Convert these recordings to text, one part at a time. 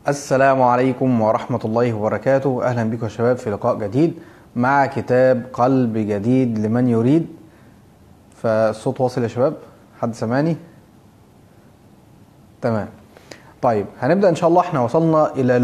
السلام عليكم ورحمة الله وبركاته. أهلا بكم يا شباب في لقاء جديد مع كتاب قلب جديد لمن يريد. فالصوت واصل يا شباب؟ حد سمعني؟ تمام. طيب هنبدأ إن شاء الله. احنا وصلنا إلى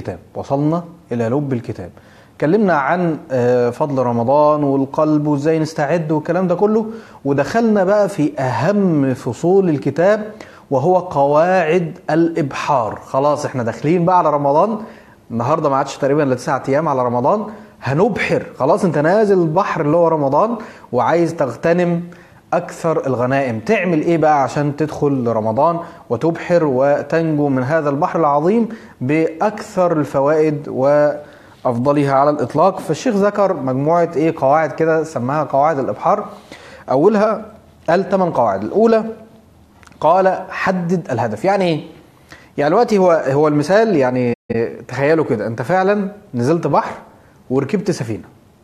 لب الكتاب. اتكلمنا عن فضل رمضان والقلب وازاي نستعد والكلام ده كله، ودخلنا بقى في أهم فصول الكتاب وهو قواعد الإبحار. خلاص احنا داخلين بقى على رمضان، النهاردة ما عادش تقريبا ل 9 أيام على رمضان، هنبحر. خلاص انت نازل البحر اللي هو رمضان وعايز تغتنم أكثر الغنائم. تعمل إيه بقى عشان تدخل رمضان وتبحر وتنجو من هذا البحر العظيم بأكثر الفوائد وأفضلها على الإطلاق؟ فالشيخ ذكر مجموعة قواعد كده سماها قواعد الإبحار. أولها قال 8 قواعد. الأولى قال حدد الهدف. يعني إيه؟ يعني دلوقتي هو المثال، يعني تخيلوا كده أنت فعلا نزلت بحر وركبت سفينة.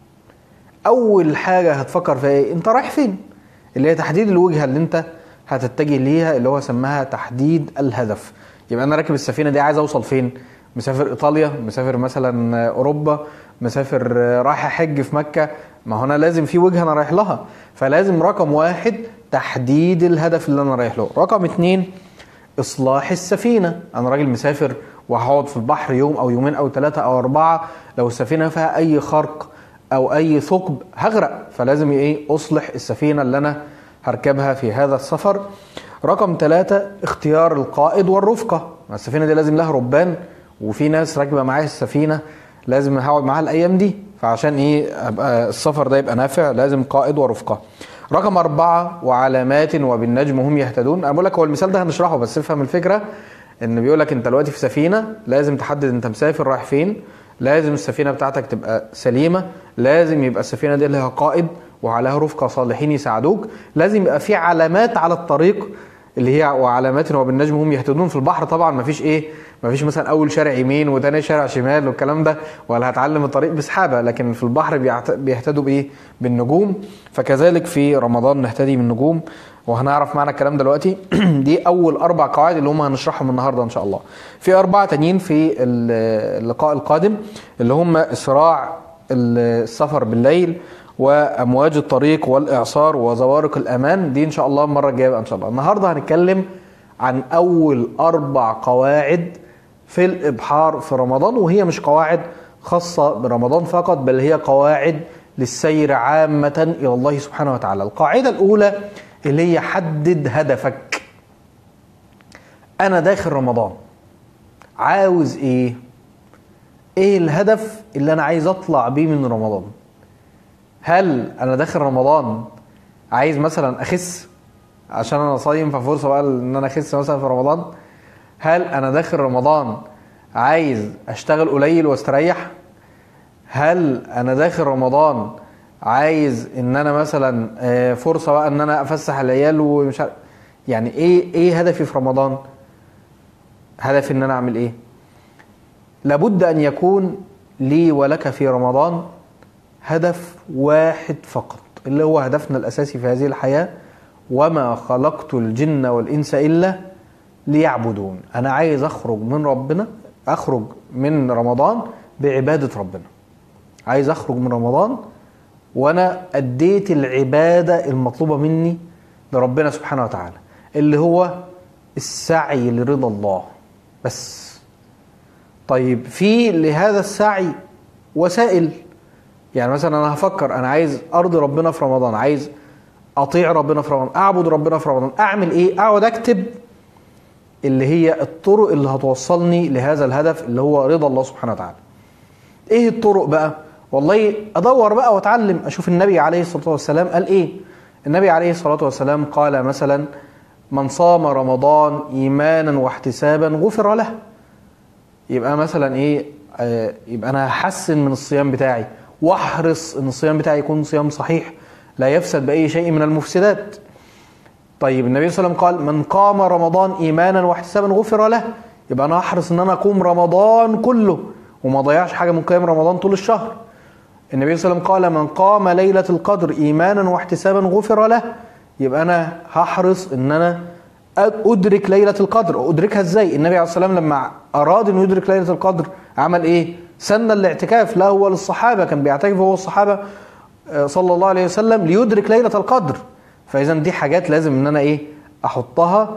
أول حاجة هتفكر في إيه؟ أنت رايح فين؟ اللي هي تحديد الوجهة اللي انت هتتجه ليها، اللي هو سماها تحديد الهدف. يبقى انا راكب السفينة دي عايز اوصل فين؟ مسافر ايطاليا، مسافر مثلا اوروبا، مسافر رايح احج في مكة. ما هنا لازم في وجهة انا رايح لها، فلازم رقم 1 تحديد الهدف اللي انا رايح له. رقم 2 اصلاح السفينة. انا راجل مسافر وهقعد في البحر يوم او يومين او 3 أو 4، لو السفينة فيها اي خرق او اي ثقب هغرق، فلازم اصلح السفينة اللي انا هركبها في هذا السفر. رقم 3 اختيار القائد والرفقة. السفينة دي لازم لها ربان، وفي ناس راكبة معايا السفينة لازم هقعد معاها الايام دي، فعشان ابقى السفر ده يبقى نافع لازم قائد ورفقة. رقم 4 وعلامات وبالنجم هم يهتدون. انا بقول لك هو المثال ده هنشرحه بس افهم الفكرة. ان بيقول لك انت دلوقتي في سفينة، لازم تحدد انت مسافر رايح فين، لازم السفينة بتاعتك تبقى سليمة، لازم يبقى السفينة دي لها قائد وعليها رفقة صالحين يساعدوك، لازم يبقى في علامات على الطريق اللي هي وعلامات وبالنجم هم يهتدون. في البحر طبعا مفيش مثلا اول شارع يمين وتاني شارع شمال والكلام ده، ولا هتعلم الطريق بسحابة، لكن في البحر بيهتدوا بالنجوم. فكذلك في رمضان نهتدي بالنجوم، وهنعرف معنى الكلام دلوقتي. دي اول 4 قواعد اللي هم هنشرحهم النهارده ان شاء الله. في 4 تانيين في اللقاء القادم، اللي هم اسراع السفر بالليل وامواج الطريق والاعصار وزوارق الامان. دي ان شاء الله المره الجايه ان شاء الله. النهارده هنتكلم عن اول 4 قواعد في الابحار في رمضان، وهي مش قواعد خاصه برمضان فقط، بل هي قواعد للسير عامه الى الله سبحانه وتعالى. القاعده الاولى اللي هي حدد هدفك. انا داخل رمضان عاوز ايه الهدف اللي انا عايز اطلع بيه من رمضان؟ هل انا داخل رمضان عايز مثلا اخس عشان انا صايم ففرصه بقى ان انا اخس مثلا في رمضان؟ هل انا داخل رمضان عايز اشتغل قليل واستريح؟ هل انا داخل رمضان عايز ان انا مثلا فرصه بقى ان انا افسح العيال ومش عارف؟ يعني ايه هدفي في رمضان؟ هدفي ان انا اعمل ايه؟ لابد ان يكون لي ولك في رمضان هدف واحد فقط، اللي هو هدفنا الاساسي في هذه الحياه: وما خلقت الجن والانس الا ليعبدون. انا عايز اخرج من رمضان بعباده ربنا. عايز اخرج من رمضان وانا اديت العبادة المطلوبة مني لربنا سبحانه وتعالى، اللي هو السعي لرضا الله بس. طيب في لهذا السعي وسائل. يعني مثلا انا هفكر انا عايز ارضي ربنا في رمضان، عايز اطيع ربنا في رمضان، اعبد ربنا في رمضان، اعمل ايه؟ اقعد اكتب اللي هي الطرق اللي هتوصلني لهذا الهدف اللي هو رضا الله سبحانه وتعالى. ايه الطرق بقى؟ والله ادور بقى واتعلم، اشوف النبي عليه الصلاة والسلام قال ايه. النبي عليه الصلاة والسلام قال مثلا: من صام رمضان ايمانا واحتسابا غفر له. يبقى مثلا يبقى انا هحسن من الصيام بتاعي واحرص ان الصيام بتاعي يكون صيام صحيح لا يفسد باي شيء من المفسدات. طيب النبي صلى الله عليه وسلم قال: من قام رمضان ايمانا واحتسابا غفر له. يبقى انا هحرص ان انا اقوم رمضان كله وما ضيعش حاجة من قيام رمضان طول الشهر. النبي صلى الله عليه وسلم قال: من قام ليلة القدر إيمانا واحتسابا غفر له. يبقى أنا هحرص إن أنا ادرك ليله القدر. ادركها ازاي؟ النبي عليه الصلاه والسلام لما اراد انه يدرك ليله القدر عمل ايه؟ سن الاعتكاف له وللصحابه، كان بيعتكف هو والصحابه صلى الله عليه وسلم ليدرك ليله القدر. فاذا دي حاجات لازم ان انا ايه؟ احطها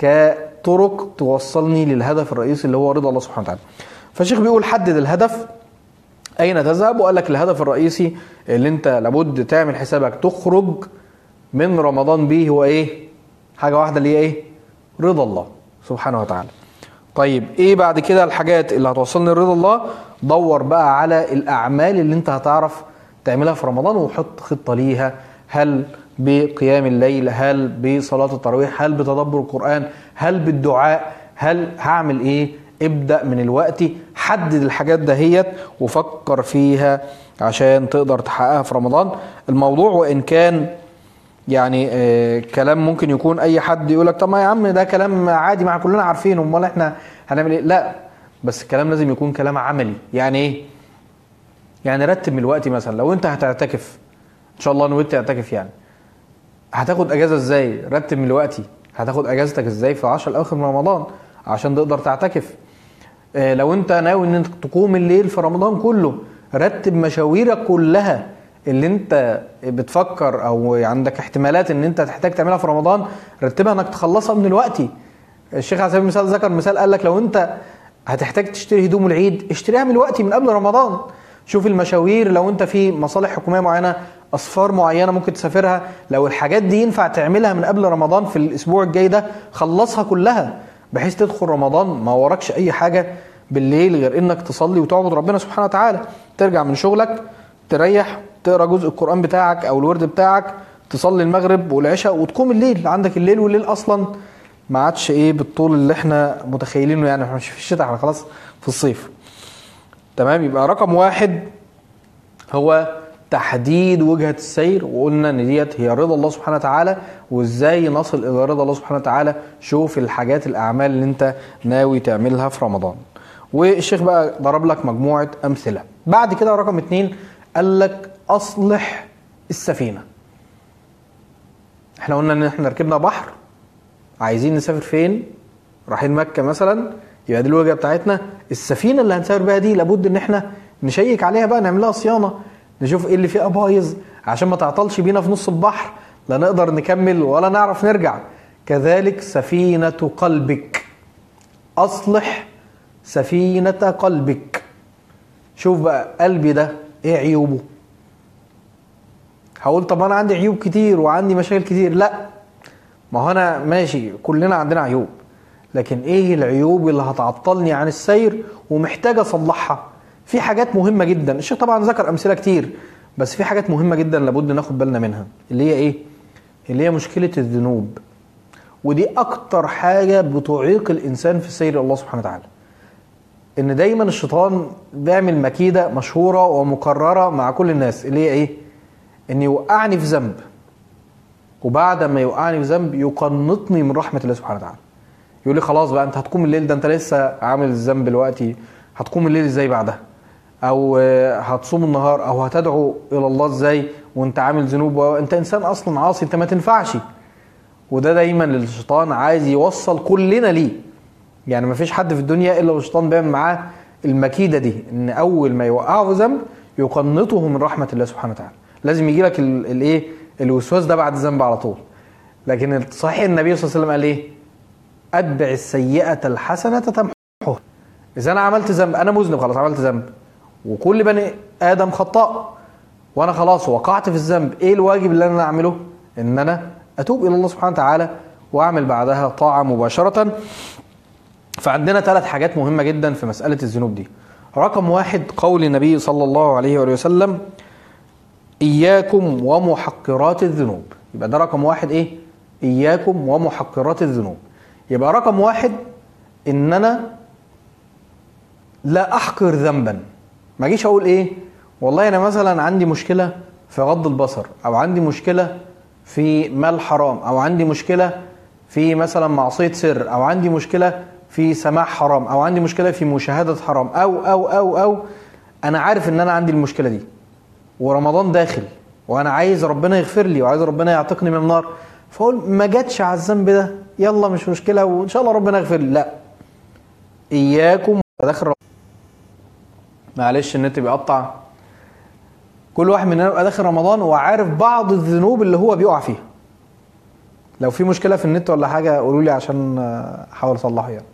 كطرق توصلني للهدف الرئيسي اللي هو رضا الله سبحانه وتعالى. فالشيخ بيقول حدد الهدف اين تذهب، وقال لك الهدف الرئيسي اللي انت لابد تعمل حسابك تخرج من رمضان به هو ايه؟ حاجه واحده اللي هي ايه؟ رضا الله سبحانه وتعالى. طيب ايه بعد كده الحاجات اللي هتوصلني لرضا الله؟ دور بقى على الاعمال اللي انت هتعرف تعملها في رمضان وحط خطه ليها. هل بقيام الليل؟ هل بصلاه التراويح؟ هل بتدبر القران؟ هل بالدعاء؟ هل هعمل ايه؟ ابدأ من الوقت، حدد الحاجات دهيت وفكر فيها عشان تقدر تحققها في رمضان. الموضوع وإن كان يعني كلام ممكن يكون أي حد يقولك طب ما يا عم ده كلام عادي مع كلنا عارفينه، امال احنا هنعمل ايه؟ لا، بس الكلام لازم يكون كلام عملي. يعني ايه؟ يعني رتب من الوقت. مثلا لو انت هتعتكف ان شاء الله نويت تعتكف، يعني هتاخد اجازه ازاي؟ رتب من الوقت. هتاخد اجازتك ازاي في 10 الاواخر من رمضان عشان تقدر تعتكف. لو انت ناوي ان انت تقوم الليل في رمضان كله، رتب مشاويرك كلها اللي انت بتفكر او عندك احتمالات ان انت تحتاج تعملها في رمضان، رتبها انك تخلصها من الوقت. الشيخ على سبيل المثال ذكر مثال، قال لك لو انت هتحتاج تشتري هدوم العيد اشتريها من الوقت من قبل رمضان. شوف المشاوير، لو انت في مصالح حكوميه معينه، اسفار معينه ممكن تسافرها، لو الحاجات دي ينفع تعملها من قبل رمضان في الاسبوع الجاي ده خلصها كلها، بحيث تدخل رمضان ما وراكش اي حاجه بالليل غير انك تصلي وتعبد ربنا سبحانه وتعالى. ترجع من شغلك تريح، تقرا جزء القران بتاعك او الورد بتاعك، تصلي المغرب والعشاء وتقوم الليل. عندك الليل، والليل اصلا ما عادش ايه بالطول اللي احنا متخيلينه، يعني احنا مش في الشتاء، احنا خلاص في الصيف. تمام. يبقى رقم واحد هو تحديد وجهة السير، وقلنا ان ديت هي رضا الله سبحانه وتعالى. وازاي نصل الى رضا الله سبحانه وتعالى؟ شوف الحاجات الاعمال اللي انت ناوي تعملها في رمضان. والشيخ بقى ضرب لك مجموعة امثلة. بعد كده رقم 2 قال لك اصلح السفينة. احنا قلنا ان احنا ركبنا بحر، عايزين نسافر فين؟ رايحين مكة مثلا، يبقى دي الوجهة بتاعتنا. السفينة اللي هنسافر بها دي لابد ان احنا نشيك عليها بقى، نعمل لها صيانة، نشوف ايه اللي فيها بايظ عشان ما تعطلش بينا في نص البحر، لا نقدر نكمل ولا نعرف نرجع. كذلك سفينة قلبك، اصلح سفينة قلبك. شوف بقى قلبي ده ايه عيوبه؟ هقول طب انا عندي عيوب كتير وعندي مشاكل كتير. لا، ما هو انا ماشي، كلنا عندنا عيوب، لكن ايه العيوب اللي هتعطلني عن السير ومحتاج اصلحها؟ في حاجات مهمة جدا، الشيخ طبعا ذكر امثلة كتير، بس في حاجات مهمة جدا لابد ناخد بالنا منها، اللي هي ايه؟ اللي هي مشكلة الذنوب. ودي اكتر حاجة بتعيق الانسان في سير الله سبحانه وتعالى. ان دايما الشيطان بيعمل مكيدة مشهورة ومكررة مع كل الناس، اللي هي ايه؟ ان يوقعني في ذنب، وبعد ما يوقعني في ذنب يقنطني من رحمة الله سبحانه وتعالى. يقول لي خلاص بقى انت هتقوم الليل، ده انت لسه عامل الذنب دلوقتي، هتقوم الليل ازاي بعدها؟ او هتصوم النهار، او هتدعو الى الله ازاي وانت عامل ذنوب، وانت انسان اصلا عاصي، انت ما تنفعش. وده دايما الشيطان عايز يوصل كلنا ليه. يعني ما فيش حد في الدنيا الا الشيطان بيعمل معاه المكيدة دي، ان اول ما يوقعه في ذنب يقنطه من رحمة الله سبحانه وتعالى. لازم يجي لك الايه؟ الوسواس ده بعد الذنب على طول. لكن صحيح النبي صلى الله عليه وسلم قال ايه؟ اتبع السيئة الحسنة تمحوها. اذا انا عملت ذنب، انا مذنب خلاص، عملت ذنب، وكل بني ادم خطاء، وانا خلاص وقعت في الذنب، ايه الواجب اللي انا اعمله؟ ان انا اتوب الى الله سبحانه وتعالى واعمل بعدها طاعة مباشرة. فعندنا 3 حاجات مهمة جدا في مسألة الذنوب دي. رقم 1 قول النبي صلى الله عليه وآله وسلم إياكم ومحقرات الذنوب. يبقى ده رقم 1 ايه؟ إياكم ومحقرات الذنوب. يبقى رقم 1 ان انا لا احقر ذنبا. ما اجيش اقول ايه؟ والله انا مثلا عندي مشكلة في غض البصر، او عندي مشكلة في مال حرام، او عندي مشكلة في مثلا معصية سر، او عندي مشكلة في سماع حرام، او عندي مشكلة في مشاهدة حرام، او انا عارف ان انا عندي المشكلة دي ورمضان داخل وانا عايز ربنا يغفر لي وعايز ربنا يعتقني من النار، فاقول ما جاتش على الذنب ده، يلا مش مشكله وان شاء الله ربنا يغفر لي. لا، اياكم داخل معلش النت بيقطع. كل واحد مننا يبقى داخل رمضان وعارف بعض الذنوب اللي هو بيقع فيها. لو في مشكله في النت ولا حاجه قولوا لي عشان احاول اصلحها يعني.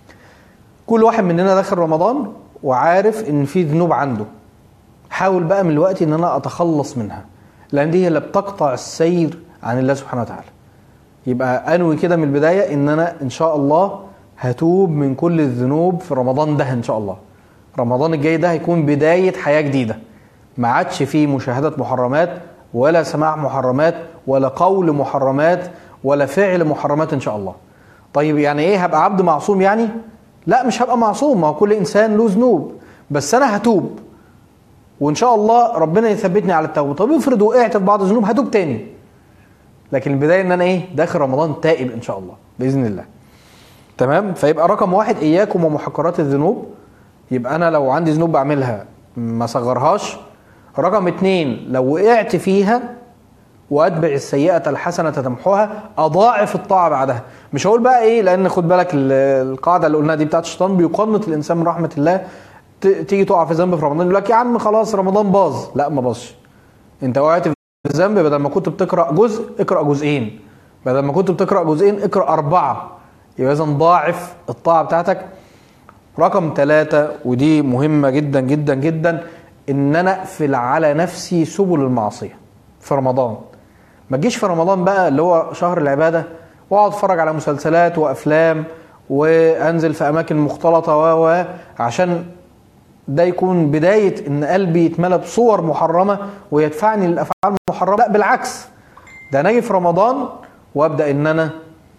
كل واحد مننا داخل رمضان وعارف ان في ذنوب عنده، حاول بقى من الوقت ان انا اتخلص منها، لان دي هي اللي بتقطع السير عن الله سبحانه وتعالى. يبقى انوي كده من البدايه ان انا ان شاء الله هتوب من كل الذنوب في رمضان ده ان شاء الله. رمضان الجاي ده هيكون بدايه حياه جديده، ما عادش فيه مشاهده محرمات ولا سماع محرمات ولا قول محرمات ولا فعل محرمات ان شاء الله. طيب يعني ايه هبقى عبد معصوم يعني؟ لا مش هبقى معصوم، ما هو كل انسان له ذنوب، بس انا هتوب وان شاء الله ربنا يثبتني على التوبه. طب افرض وقعت في بعض الذنوب هتوب تاني، لكن البدايه ان انا ايه داخل رمضان تائب ان شاء الله باذن الله. تمام. فيبقى رقم واحد اياكم ومحقرات الذنوب، يبقى انا لو عندي ذنوب بعملها ما صغرهاش. رقم 2 لو وقعت فيها واتبع السيئه الحسنه تمحوها، اضاعف الطاعه بعدها. مش هقول بقى ايه، لان خد بالك القاعده اللي قلناها دي بتاعت الشيطان بيقنط الانسان من رحمه الله. تيجي تقع في ذنب في رمضان يقول لك يا عم خلاص رمضان باظ. لا ما باظش، انت وقعت في ذنب بدل ما كنت بتقرا جزء اقرا جزئين، بدل ما كنت بتقرا جزئين اقرا 4. يبقى اذا ضاعف الطاعه بتاعتك. رقم 3 ودي مهمه جدا جدا جدا، ان انا اقفل على نفسي سبل المعصيه في رمضان. ما تجيش في رمضان بقى اللي هو شهر العباده واقعد اتفرج على مسلسلات وافلام وانزل في اماكن مختلطه عشان ده يكون بدايه ان قلبي يتملى بصور محرمه ويدفعني للافعال المحرمه. لا بالعكس، ده انا اجي في رمضان وابدا ان انا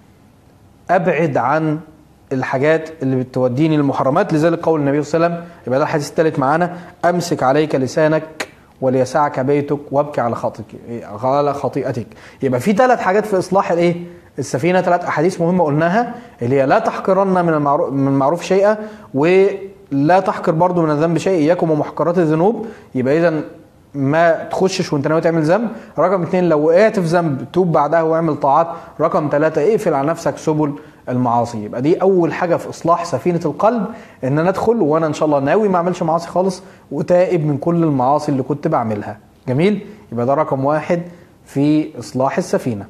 ابعد عن الحاجات اللي بتوديني للمحرمات. لذلك قول النبي صلى الله عليه وسلم، يبقى ده الحديث الثالث معانا، امسك عليك لسانك وليسعك بيتك وابكي على خطيئتك. يبقى في 3 حاجات في اصلاح الايه السفينه، 3 احاديث مهمه قلناها، اللي هي لا تحقرن من المعروف شيئا، ولا تحقر برضو من الذنب شيء، اياكم ومحقرات الذنوب. يبقى اذا ما تخشش وانت ناوي تعمل ذنب. رقم 2 لو وقعت في ذنب توب بعدها واعمل طاعات. رقم 3 اقفل على نفسك سبل المعاصي. يبقى دي اول حاجه في اصلاح سفينه القلب، ان انا ادخل وانا ان شاء الله ناوي ما اعملش معاصي خالص وتائب من كل المعاصي اللي كنت بعملها. جميل. يبقى ده رقم 1 في اصلاح السفينه.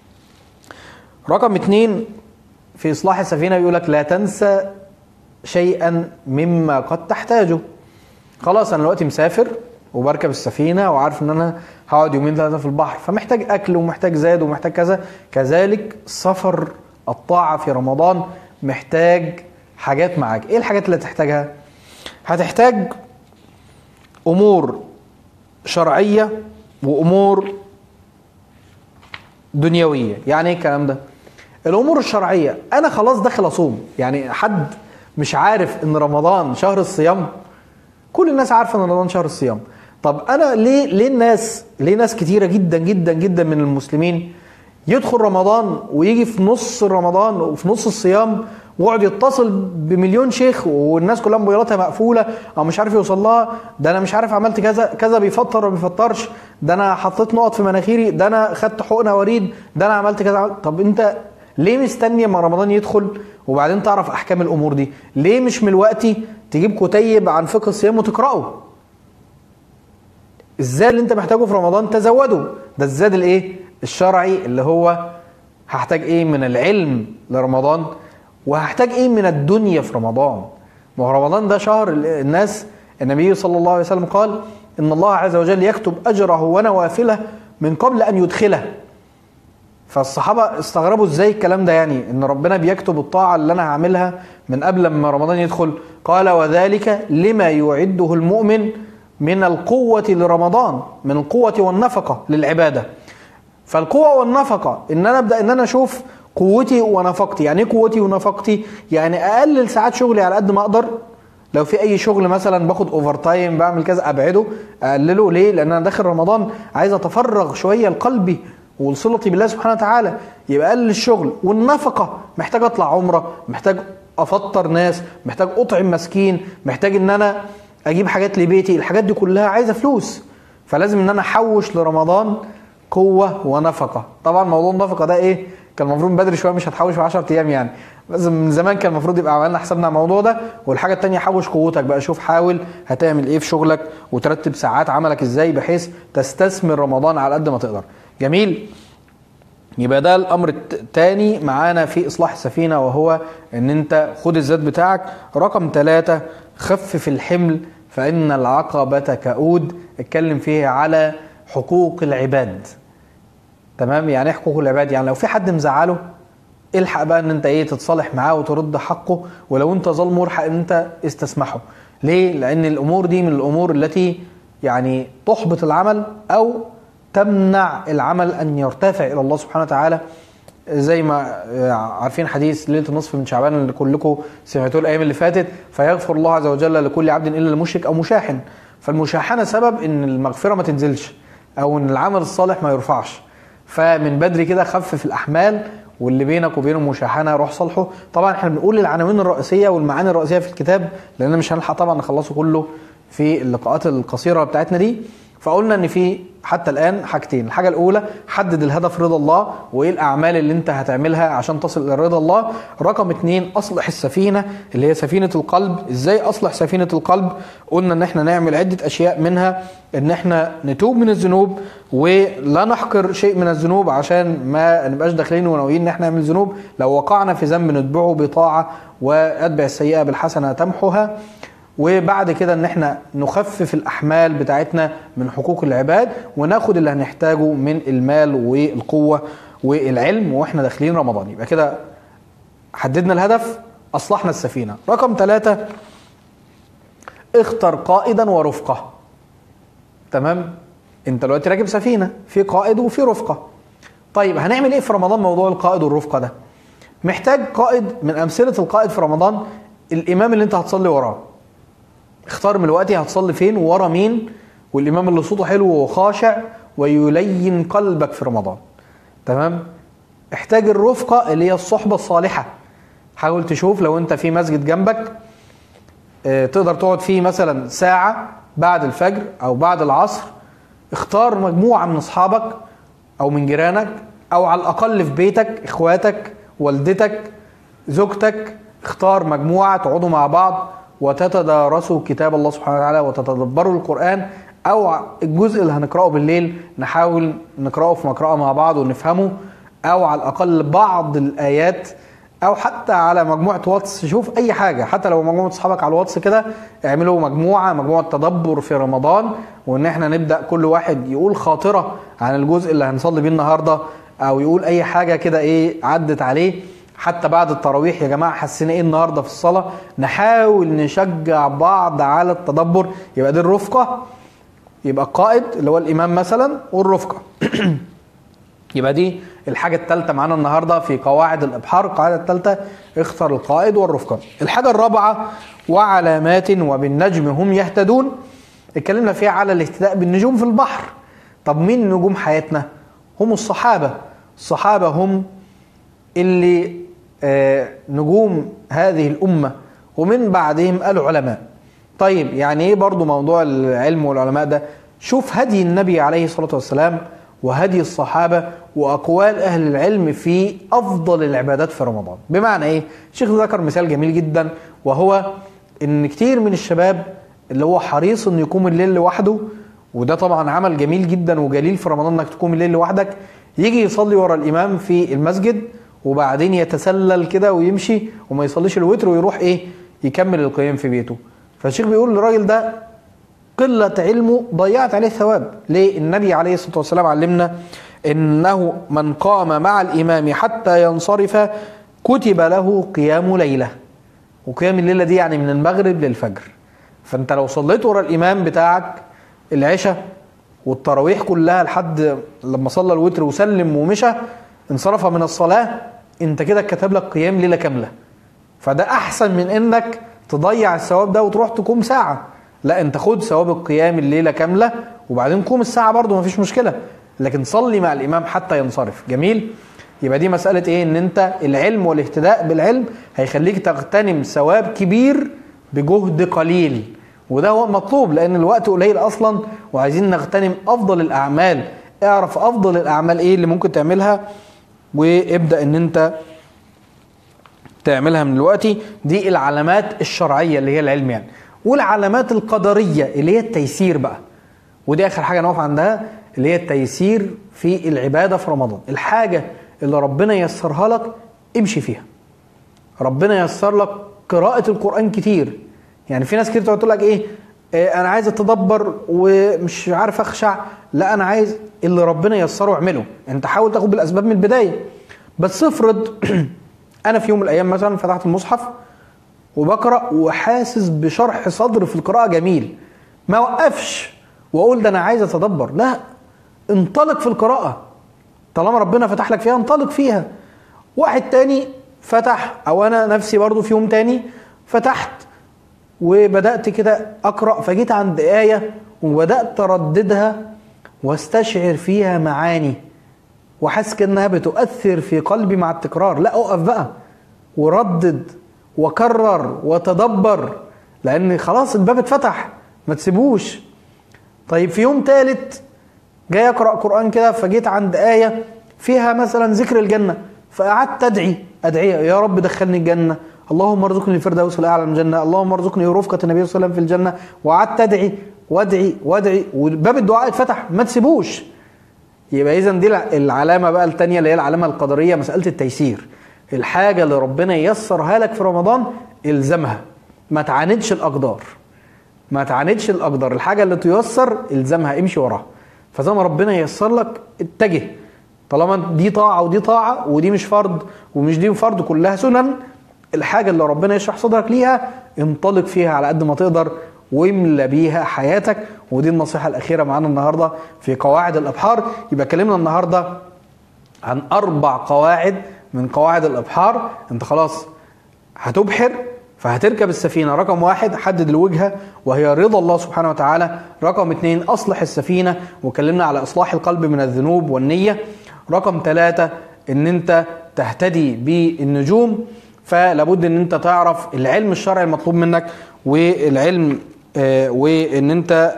رقم 2 في اصلاح السفينه بيقول لك لا تنسى شيئا مما قد تحتاجه. خلاص انا دلوقتي مسافر وبركب السفينه وعارف ان انا هقعد 2-3 في البحر، فمحتاج اكل ومحتاج زاد ومحتاج كذا. كذلك سفر الطاعه في رمضان محتاج حاجات معاك. ايه الحاجات اللي تحتاجها؟ هتحتاج امور شرعيه وامور دنيويه. يعني ايه الكلام ده؟ الامور الشرعيه، انا خلاص داخل اصوم. يعني حد مش عارف ان رمضان شهر الصيام؟ كل الناس عارفه ان رمضان شهر الصيام. طب انا ليه ناس كتيره جدا جدا جدا من المسلمين يدخل رمضان ويجي في نص رمضان وفي نص الصيام ويقعد يتصل بمليون شيخ والناس كلها موبايلاتها مقفوله او مش عارف يوصل لها؟ ده انا مش عارف عملت كذا كذا، بيفطر وما بيفطرش، ده انا حطيت نقط في مناخيري، ده انا خدت حقنه وريد، ده انا عملت كذا. طب انت ليه مستني اما رمضان يدخل وبعدين تعرف احكام الامور دي؟ ليه مش من الوقت تجيب كتيب عن فقه الصيام وتقراه؟ الزاد اللي انت محتاجه في رمضان تزوده. ده الزاد الايه الشرعي، اللي هو هحتاج ايه من العلم لرمضان وهحتاج ايه من الدنيا في رمضان. ما هو رمضان ده شهر الناس، النبي صلى الله عليه وسلم قال ان الله عز وجل يكتب اجره ونوافله من قبل ان يدخله. فالصحابه استغربوا ازاي الكلام ده، يعني ان ربنا بيكتب الطاعه اللي انا هعملها من قبل ما رمضان يدخل. قال وذلك لما يعده المؤمن من القوه لرمضان، من القوه والنفقه للعباده. فالقوه والنفقه ان انا ابدا ان انا اشوف قوتي ونفقتي. يعني ايه قوتي ونفقتي؟ يعني اقلل ساعات شغلي على قد ما اقدر. لو في اي شغل مثلا باخد اوفر تايم بعمل كذا ابعده اقلله. ليه؟ لان انا داخل رمضان عايز اتفرغ شويه لقلبي وصلتي بالله سبحانه وتعالى. يبقى اقلل الشغل. والنفقه محتاج اطلع عمره، محتاج افطر ناس، محتاج اطعم مسكين، محتاج ان انا اجيب حاجات لبيتي. الحاجات دي كلها عايزه فلوس، فلازم ان انا احوش لرمضان قوة ونفقة. طبعا موضوع النفقة ده ايه كان المفروض بدري شوية، مش هتحوش في 10 ايام يعني، بس من زمان كان المفروض يبقى عملنا حسابنا على الموضوع ده. والحاجة التانية حوش قوتك بقى، شوف حاول هتعمل ايه في شغلك وترتب ساعات عملك ازاي بحيث تستثمر رمضان على قد ما تقدر. جميل. يبقى ده الامر الثاني معانا في اصلاح السفينة، وهو ان انت خد الزاد بتاعك. رقم 3 خفف الحمل فان العقبة كؤود. اتكلم فيه على حقوق العباد. تمام، يعني ايه حقوق العباد؟ يعني لو في حد مزعله الحق بقى ان انت ايه تتصالح معاه وترد حقه، ولو انت ظلمه الحق ان انت استسمحه. ليه؟ لان الامور دي من الامور التي يعني تحبط العمل او تمنع العمل ان يرتفع الى الله سبحانه وتعالى. زي ما عارفين حديث ليله النصف من شعبان اللي كلكم سمعتوه الايام اللي فاتت، فيغفر الله عز وجل لكل عبد الا المشرك او مشاحن. فالمشاحنه سبب ان المغفره ما تنزلش او ان العمل الصالح ما يرفعش. فمن بدري كده خفف الاحمال، واللي بينك وبينه مشاحنه روح صالحه. طبعا احنا بنقول العناوين الرئيسيه والمعاني الرئيسيه في الكتاب لان مش هنلحق طبعا نخلصه كله في اللقاءات القصيره بتاعتنا دي. فقلنا ان في حتى الان حاجتين. الحاجه الاولى حدد الهدف رضا الله وايه الاعمال اللي انت هتعملها عشان تصل الى رضا الله. رقم 2 اصلح السفينه اللي هي سفينه القلب. ازاي اصلح سفينه القلب؟ قلنا ان احنا نعمل عده اشياء، منها ان احنا نتوب من الذنوب ولا نحقر شيء من الذنوب عشان ما نبقاش داخلين وناويين ان احنا نعمل ذنوب. لو وقعنا في ذنب نتبعه بطاعه واتبع السيئه بالحسنه تمحها. وبعد كده ان احنا نخفف الاحمال بتاعتنا من حقوق العباد وناخد اللي هنحتاجه من المال والقوة والعلم واحنا داخلين رمضان. يبقى كده حددنا الهدف، اصلحنا السفينة. رقم 3 اختر قائدا ورفقة. تمام، انت دلوقتي راكب سفينة في قائد وفي رفقة. طيب هنعمل ايه في رمضان موضوع القائد والرفقة ده؟ محتاج قائد. من امثلة القائد في رمضان الامام اللي انت هتصلي وراه. اختار من الوقت هتصلي فين وورا مين، والامام اللي صوته حلو وخاشع ويلين قلبك في رمضان. تمام. احتاج الرفقه اللي هي الصحبه الصالحه. حاول تشوف لو انت في مسجد جنبك تقدر تقعد فيه مثلا ساعه بعد الفجر او بعد العصر، اختار مجموعه من اصحابك او من جيرانك او على الاقل في بيتك اخواتك والدتك زوجتك، اختار مجموعه تقعدوا مع بعض وتتدارسوا كتاب الله سبحانه وتعالى وتتدبروا القرآن، أو الجزء اللي هنقرأه بالليل نحاول نقرأه في مقرأة مع بعض ونفهمه، أو على الأقل بعض الآيات، أو حتى على مجموعة واتس. شوف أي حاجة، حتى لو مجموعة أصحابك على الواتس كده اعملوا مجموعة تدبر في رمضان، وإن احنا نبدأ كل واحد يقول خاطرة عن الجزء اللي هنصلي بيه النهاردة، أو يقول أي حاجة كده إيه عدت عليه. حتى بعد التراويح يا جماعة حسينا ايه النهاردة في الصلاة، نحاول نشجع بعض على التدبر. يبقى دي الرفقة، يبقى القائد اللي هو الإمام مثلا والرفقة. يبقى دي الحاجة الثالثة معانا النهاردة في قواعد الإبحار. القاعدة الثالثة اختر القائد والرفقة. الحاجة الرابعة وعلامات وبالنجم هم يهتدون. اتكلمنا فيها على الاهتداء بالنجوم في البحر. طب مين نجوم حياتنا؟ هم الصحابة. الصحابة هم اللي نجوم هذه الأمة، ومن بعدهم العلماء. طيب يعني ايه برضو موضوع العلم والعلماء ده؟ شوف هدي النبي عليه الصلاة والسلام وهدي الصحابة وأقوال أهل العلم في أفضل العبادات في رمضان. بمعنى ايه؟ الشيخ ذكر مثال جميل جدا، وهو ان كتير من الشباب اللي هو حريص انه يقوم الليل لوحده، وده طبعا عمل جميل جدا وجليل في رمضان انك تقوم الليل لوحدك، يجي يصلي ورا الإمام في المسجد وبعدين يتسلل كده ويمشي وما يصليش الوتر ويروح ايه يكمل القيام في بيته. فالشيخ بيقول للراجل ده قلة علمه ضيعت عليه الثواب. ليه؟ النبي عليه الصلاة والسلام علمنا انه من قام مع الامام حتى ينصرف كتب له قيام ليلة. وقيام الليلة دي يعني من المغرب للفجر. فانت لو صليت ورا الامام بتاعك العشاء والتراويح كلها لحد لما صلى الوتر وسلم ومشى انصرف من الصلاة، انت كده كتب لك قيام ليلة كاملة. فده احسن من انك تضيع الثواب ده وتروح تقوم ساعة. لا، انت خد ثواب القيام الليلة كاملة وبعدين قوم الساعة برضو مفيش مشكلة، لكن صلي مع الامام حتى ينصرف. جميل. يبقى دي مسألة ايه؟ ان انت العلم والاهتداء بالعلم هيخليك تغتنم ثواب كبير بجهد قليل، وده هو مطلوب لان الوقت قليل اصلا، وعايزين نغتنم افضل الاعمال اعرف افضل الاعمال ايه اللي ممكن تعملها، وابدأ ان انت تعملها من دلوقتي. دي العلامات الشرعية اللي هي العلم يعني. والعلامات القدرية اللي هي التيسير بقى، ودي اخر حاجة نقف عندها، اللي هي التيسير في العبادة في رمضان. الحاجة اللي ربنا يسرها لك امشي فيها. ربنا يسر لك قراءة القرآن كتير. يعني في ناس كتير تقعد تقول لك ايه انا عايز اتدبر ومش عارف اخشع. لا، انا عايز اللي ربنا يسره اعمله. انت حاول تاخد بالاسباب من البداية. بس افرض انا في يوم من الايام مثلا فتحت المصحف وبقرأ وحاسس بشرح صدر في القراءة جميل، ما وقفش واقول ده انا عايز اتدبر. لا، انطلق في القراءة. طالما ربنا فتح لك فيها انطلق فيها. واحد تاني فتح، او انا نفسي برضو في يوم تاني فتحت وبدأت كده اقرأ، فجيت عند آية وبدأت ارددها واستشعر فيها معاني وحاسس كأنها بتؤثر في قلبي مع التكرار. لا، اقف بقى وردد وكرر وتدبر، لان خلاص الباب اتفتح، ما تسيبوش. طيب في يوم ثالث جاي اقرأ قرآن كده، فجيت عند آية فيها مثلا ذكر الجنة، فقعدت ادعي يا رب دخلني الجنة، اللهم ارزقني الفردوس الاعلى من الجنة، اللهم ارزقني رفقة النبي صلى الله عليه وسلم في الجنة. وقعدت ادعي وادعي وادعي، وباب الدعاء اتفتح، ما تسيبوش. يبقى اذا دي العلامة بقى الثانية اللي هي العلامة القدرية، مسألة التيسير. الحاجة اللي ربنا ييسرها لك في رمضان الزمها، ما تعاندش الأقدار. ما تعاندش الأقدار. الحاجة اللي تيسر الزمها، امشي وراها. فزي ما ربنا ييسر لك اتجه. طالما دي طاعة ودي طاعة، ودي مش فرض ومش دي فرض، كلها سنن. الحاجة اللي ربنا يشرح صدرك ليها انطلق فيها على قد ما تقدر، واملى بيها حياتك. ودي النصيحة الأخيرة معانا النهاردة في قواعد الأبحار. يبقى كلمنا النهاردة عن 4 قواعد من قواعد الأبحار. انت خلاص هتبحر، فهتركب السفينة. رقم 1 حدد الوجهة وهي رضا الله سبحانه وتعالى. رقم 2 أصلح السفينة، وكلمنا على إصلاح القلب من الذنوب والنية. رقم 3 ان انت تهتدي بالنجوم، فلابد ان انت تعرف العلم الشرعي المطلوب منك، والعلم وان انت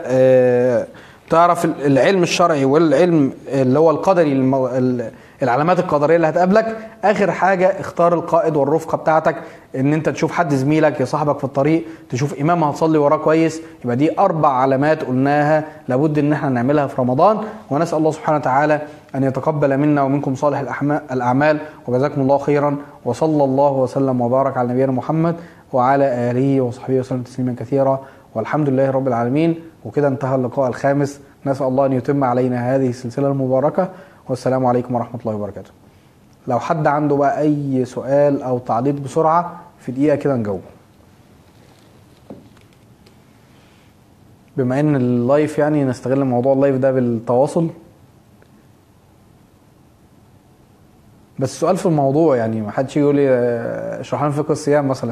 تعرف العلم الشرعي والعلم اللي هو القدري، العلامات القدريه اللي هتقابلك. اخر حاجه اختار القائد والرفقه بتاعتك، ان انت تشوف حد زميلك يصاحبك في الطريق، تشوف امام هتصلي وراه كويس. يبقى دي 4 علامات قلناها لابد ان احنا نعملها في رمضان. ونسال الله سبحانه وتعالى ان يتقبل منا ومنكم صالح الاعمال، وجزاكم الله خيرا. وصلى الله وسلم وبارك على نبينا محمد وعلى اله وصحبه وسلم تسليما كثيرا، والحمد لله رب العالمين. وكده انتهى اللقاء الخامس. نسال الله ان يتم علينا هذه السلسله المباركه. والسلام عليكم ورحمة الله وبركاته. لو حد عنده بقى أي سؤال أو تعليق بسرعة في دقيقة كده نجاوب. بما إن اللايف يعني نستغل موضوع اللايف ده بالتواصل. بس سؤال في الموضوع، يعني ما حدش يقول لي اشرح لنا فقه الصيام مثلا.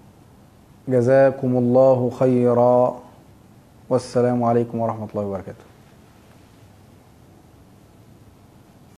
جزاكم الله خيرا، والسلام عليكم ورحمة الله وبركاته.